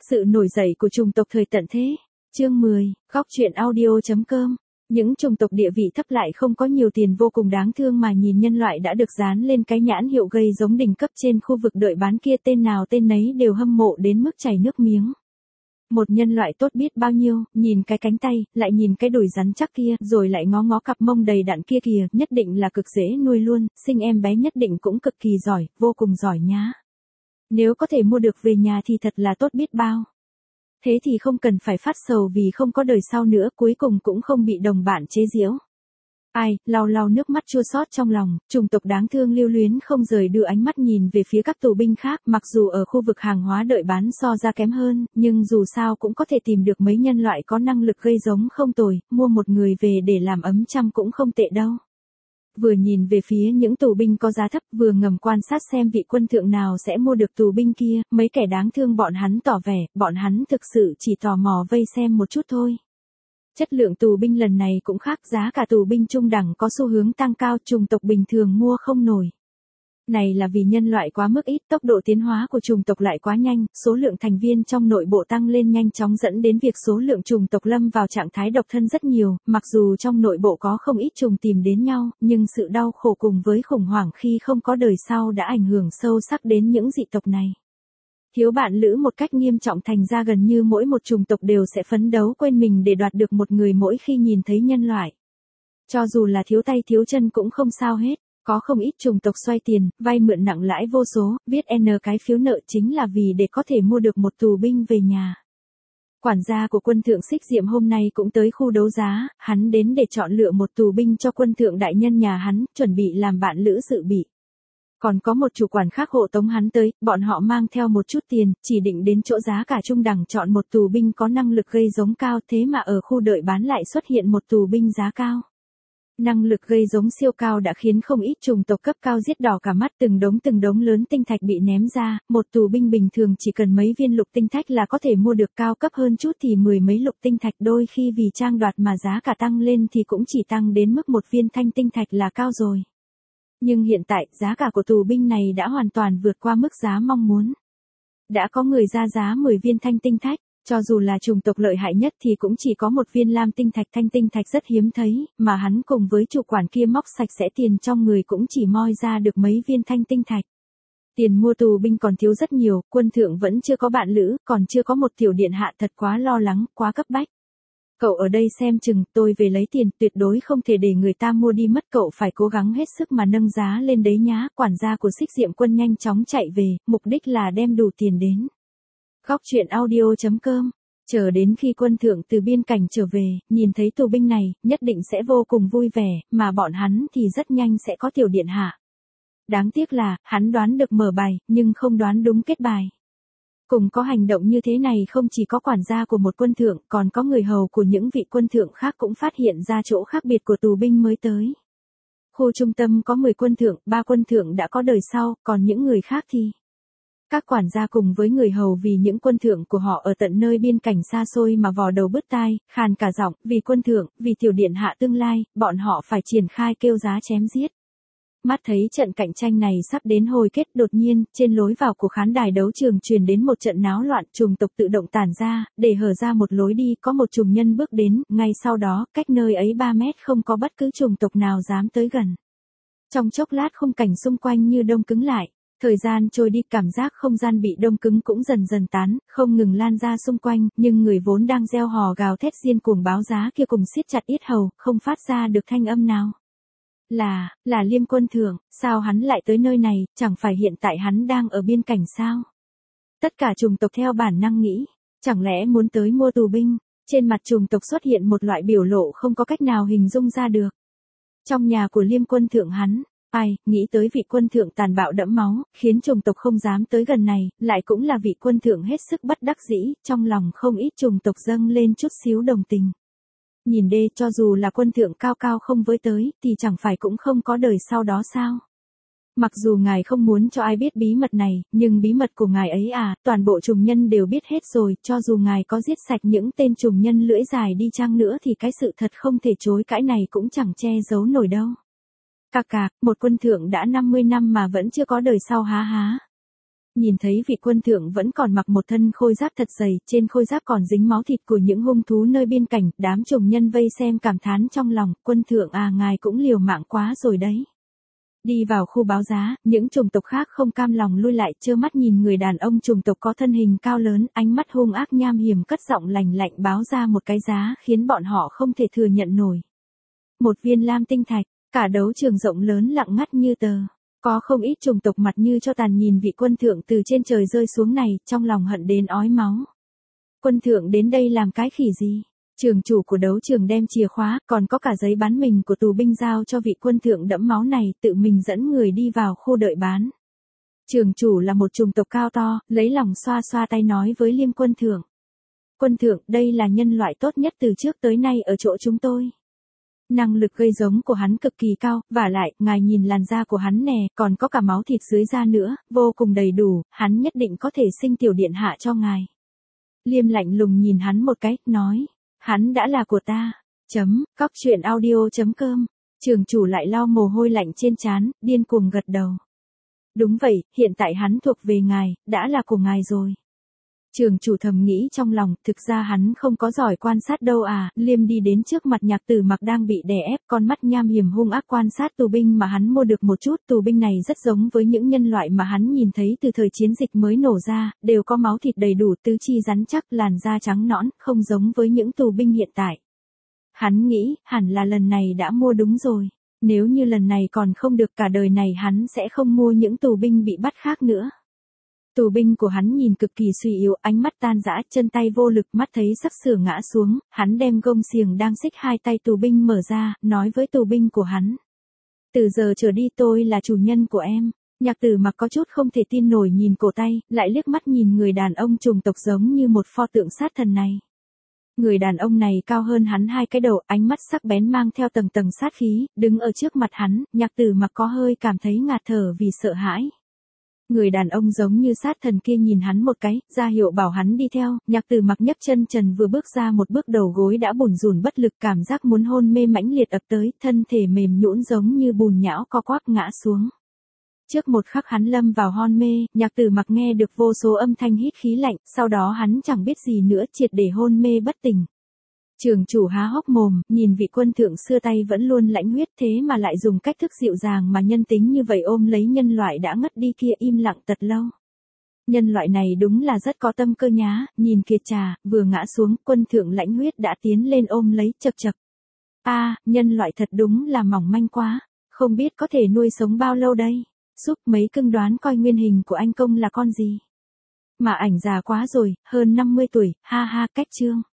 Sự nổi dậy của chủng tộc thời tận thế. Chương 10, góc truyện audio.com. Những chủng tộc địa vị thấp lại không có nhiều tiền vô cùng đáng thương mà nhìn nhân loại đã được dán lên cái nhãn hiệu gây giống đỉnh cấp trên khu vực đợi bán kia, tên nào tên nấy đều hâm mộ đến mức chảy nước miếng. Một nhân loại tốt biết bao nhiêu, nhìn cái cánh tay, lại nhìn cái đùi rắn chắc kia, rồi lại ngó ngó cặp mông đầy đặn kia kìa, nhất định là cực dễ nuôi luôn, sinh em bé nhất định cũng cực kỳ giỏi, vô cùng giỏi nhá. Nếu có thể mua được về nhà thì thật là tốt biết bao. Thế thì không cần phải phát sầu vì không có đời sau nữa, cuối cùng cũng không bị đồng bạn chế giễu. Ai, lau lau nước mắt chua xót trong lòng, chủng tộc đáng thương lưu luyến không rời đưa ánh mắt nhìn về phía các tù binh khác, mặc dù ở khu vực hàng hóa đợi bán so ra kém hơn, nhưng dù sao cũng có thể tìm được mấy nhân loại có năng lực gây giống không tồi, mua một người về để làm ấm chăm cũng không tệ đâu. Vừa nhìn về phía những tù binh có giá thấp, vừa ngầm quan sát xem vị quân thượng nào sẽ mua được tù binh kia, mấy kẻ đáng thương bọn hắn tỏ vẻ, bọn hắn thực sự chỉ tò mò vây xem một chút thôi. Chất lượng tù binh lần này cũng khác, giá cả tù binh trung đẳng có xu hướng tăng cao, chủng tộc bình thường mua không nổi. Này là vì nhân loại quá mức ít, tốc độ tiến hóa của chủng tộc lại quá nhanh, số lượng thành viên trong nội bộ tăng lên nhanh chóng dẫn đến việc số lượng chủng tộc lâm vào trạng thái độc thân rất nhiều, mặc dù trong nội bộ có không ít chủng tìm đến nhau, nhưng sự đau khổ cùng với khủng hoảng khi không có đời sau đã ảnh hưởng sâu sắc đến những dị tộc này. Thiếu bạn lữ một cách nghiêm trọng, thành ra gần như mỗi một chủng tộc đều sẽ phấn đấu quên mình để đoạt được một người mỗi khi nhìn thấy nhân loại. Cho dù là thiếu tay thiếu chân cũng không sao hết. Có không ít chủng tộc xoay tiền, vay mượn nặng lãi vô số, viết N cái phiếu nợ chính là vì để có thể mua được một tù binh về nhà. Quản gia của quân thượng Xích Diệm hôm nay cũng tới khu đấu giá, hắn đến để chọn lựa một tù binh cho quân thượng đại nhân nhà hắn, chuẩn bị làm bạn lữ dự bị. Còn có một chủ quản khác hộ tống hắn tới, bọn họ mang theo một chút tiền, chỉ định đến chỗ giá cả trung đẳng chọn một tù binh có năng lực gây giống cao, thế mà ở khu đợi bán lại xuất hiện một tù binh giá cao. Năng lực gây giống siêu cao đã khiến không ít chủng tộc cấp cao giết đỏ cả mắt, từng đống lớn tinh thạch bị ném ra, một tù binh bình thường chỉ cần mấy viên lục tinh thạch là có thể mua được, cao cấp hơn chút thì mười mấy lục tinh thạch, đôi khi vì trang đoạt mà giá cả tăng lên thì cũng chỉ tăng đến mức một viên thanh tinh thạch là cao rồi. Nhưng hiện tại, giá cả của tù binh này đã hoàn toàn vượt qua mức giá mong muốn. Đã có người ra giá 10 viên thanh tinh thạch. Cho dù là chủng tộc lợi hại nhất thì cũng chỉ có một viên lam tinh thạch, thanh tinh thạch rất hiếm thấy, mà hắn cùng với chủ quản kia móc sạch sẽ tiền trong người cũng chỉ moi ra được mấy viên thanh tinh thạch. Tiền mua tù binh còn thiếu rất nhiều, quân thượng vẫn chưa có bạn lữ, còn chưa có một tiểu điện hạ, thật quá lo lắng, quá cấp bách. Cậu ở đây xem chừng, tôi về lấy tiền, tuyệt đối không thể để người ta mua đi mất, cậu phải cố gắng hết sức mà nâng giá lên đấy nhá. Quản gia của Xích Diệm quân nhanh chóng chạy về, mục đích là đem đủ tiền đến. Góc truyện audio.com. Chờ đến khi quân thượng từ biên cảnh trở về, nhìn thấy tù binh này, nhất định sẽ vô cùng vui vẻ, mà bọn hắn thì rất nhanh sẽ có tiểu điện hạ. Đáng tiếc là, hắn đoán được mở bài, nhưng không đoán đúng kết bài. Cùng có hành động như thế này không chỉ có quản gia của một quân thượng, còn có người hầu của những vị quân thượng khác cũng phát hiện ra chỗ khác biệt của tù binh mới tới. Khu trung tâm có 10 quân thượng, 3 quân thượng đã có đời sau, còn những người khác thì... Các quản gia cùng với người hầu vì những quân thượng của họ ở tận nơi biên cảnh xa xôi mà vò đầu bứt tai, khàn cả giọng, vì quân thượng, vì tiểu điện hạ tương lai, bọn họ phải triển khai kêu giá chém giết. Mắt thấy trận cạnh tranh này sắp đến hồi kết, đột nhiên, trên lối vào của khán đài đấu trường truyền đến một trận náo loạn, chủng tộc tự động tản ra, để hở ra một lối đi, có một chủng nhân bước đến, ngay sau đó, cách nơi ấy 3 mét không có bất cứ chủng tộc nào dám tới gần. Trong chốc lát khung cảnh xung quanh như đông cứng lại. Thời gian trôi đi, cảm giác không gian bị đông cứng cũng dần dần tán, không ngừng lan ra xung quanh, nhưng người vốn đang reo hò gào thét điên cuồng báo giá kia cùng siết chặt yết hầu, không phát ra được thanh âm nào. Là Liêm quân thượng, sao hắn lại tới nơi này, chẳng phải hiện tại hắn đang ở biên cảnh sao? Tất cả chủng tộc theo bản năng nghĩ, chẳng lẽ muốn tới mua tù binh? Trên mặt chủng tộc xuất hiện một loại biểu lộ không có cách nào hình dung ra được. Trong nhà của Liêm quân thượng hắn. Ai, nghĩ tới vị quân thượng tàn bạo đẫm máu, khiến chủng tộc không dám tới gần này, lại cũng là vị quân thượng hết sức bất đắc dĩ, trong lòng không ít chủng tộc dâng lên chút xíu đồng tình. Nhìn đê, cho dù là quân thượng cao cao không với tới, thì chẳng phải cũng không có đời sau đó sao? Mặc dù ngài không muốn cho ai biết bí mật này, nhưng bí mật của ngài ấy toàn bộ chủng nhân đều biết hết rồi, cho dù ngài có giết sạch những tên chủng nhân lưỡi dài đi chăng nữa thì cái sự thật không thể chối cãi này cũng chẳng che giấu nổi đâu. Cạc cạc, một quân thượng đã 50 năm mà vẫn chưa có đời sau há há. Nhìn thấy vị quân thượng vẫn còn mặc một thân khôi giáp thật dày, trên khôi giáp còn dính máu thịt của những hung thú nơi biên cảnh, đám trùng nhân vây xem cảm thán trong lòng, quân thượng à, ngài cũng liều mạng quá rồi đấy. Đi vào khu báo giá, những chủng tộc khác không cam lòng lui lại, trơ mắt nhìn người đàn ông chủng tộc có thân hình cao lớn, ánh mắt hung ác nham hiểm cất giọng lành lạnh báo ra một cái giá khiến bọn họ không thể thừa nhận nổi. Một viên lam tinh thạch, cả đấu trường rộng lớn lặng ngắt như tờ. Có không ít chủng tộc mặt như cho tàn nhìn vị quân thượng từ trên trời rơi xuống này, trong lòng hận đến ói máu. Quân thượng đến đây làm cái khỉ gì? Trường chủ của đấu trường đem chìa khóa, còn có cả giấy bán mình của tù binh giao cho vị quân thượng đẫm máu này, tự mình dẫn người đi vào khu đợi bán. Trường chủ là một chủng tộc cao to, lấy lòng xoa xoa tay nói với Liêm quân thượng. Quân thượng, đây là nhân loại tốt nhất từ trước tới nay ở chỗ chúng tôi. Năng lực gây giống của hắn cực kỳ cao, vả lại, ngài nhìn làn da của hắn nè, còn có cả máu thịt dưới da nữa, vô cùng đầy đủ, hắn nhất định có thể sinh tiểu điện hạ cho ngài. Liêm lạnh lùng nhìn hắn một cái, nói, hắn đã là của ta. Cóc truyện audio.com. Trường chủ lại lau mồ hôi lạnh trên trán, điên cuồng gật đầu. Đúng vậy, hiện tại hắn thuộc về ngài, đã là của ngài rồi. Trường chủ thầm nghĩ trong lòng, thực ra hắn không có giỏi quan sát đâu à. Liêm đi đến trước mặt Nhạc Tử Mặc đang bị đè ép, con mắt nham hiểm hung ác quan sát tù binh mà hắn mua được một chút. Tù binh này rất giống với những nhân loại mà hắn nhìn thấy từ thời chiến dịch mới nổ ra, đều có máu thịt đầy đủ, tứ chi rắn chắc, làn da trắng nõn, không giống với những tù binh hiện tại. Hắn nghĩ, hẳn là lần này đã mua đúng rồi. Nếu như lần này còn không được, cả đời này hắn sẽ không mua những tù binh bị bắt khác nữa. Tù binh của hắn nhìn cực kỳ suy yếu, ánh mắt tan rã, chân tay vô lực, mắt thấy sắp sửa ngã xuống, hắn đem gông xiềng đang xích hai tay tù binh mở ra, nói với tù binh của hắn. Từ giờ trở đi tôi là chủ nhân của em. Nhạc Tử Mặc có chút không thể tin nổi nhìn cổ tay, lại liếc mắt nhìn người đàn ông chủng tộc giống như một pho tượng sát thần này. Người đàn ông này cao hơn hắn hai cái đầu, ánh mắt sắc bén mang theo tầng tầng sát khí, đứng ở trước mặt hắn, Nhạc Tử Mặc có hơi cảm thấy ngạt thở vì sợ hãi. Người đàn ông giống như sát thần kia nhìn hắn một cái, ra hiệu bảo hắn đi theo, Nhạc Tử Mặc nhấc chân trần vừa bước ra một bước đầu gối đã bủn rủn bất lực, cảm giác muốn hôn mê mãnh liệt ập tới, thân thể mềm nhũn giống như bùn nhão co quắp ngã xuống. Trước một khắc hắn lâm vào hôn mê, Nhạc Tử Mặc nghe được vô số âm thanh hít khí lạnh, sau đó hắn chẳng biết gì nữa, triệt để hôn mê bất tỉnh. Trường chủ há hốc mồm, nhìn vị quân thượng xưa tay vẫn luôn lãnh huyết thế mà lại dùng cách thức dịu dàng mà nhân tính như vậy ôm lấy nhân loại đã ngất đi kia, im lặng thật lâu. Nhân loại này đúng là rất có tâm cơ nhá, nhìn kìa chà, vừa ngã xuống, quân thượng lãnh huyết đã tiến lên ôm lấy, chậc chậc. A, nhân loại thật đúng là mỏng manh quá, không biết có thể nuôi sống bao lâu đây. Giúp mấy cưng đoán coi nguyên hình của anh công là con gì. Mà ảnh già quá rồi, hơn 50 tuổi, ha ha, cách chương.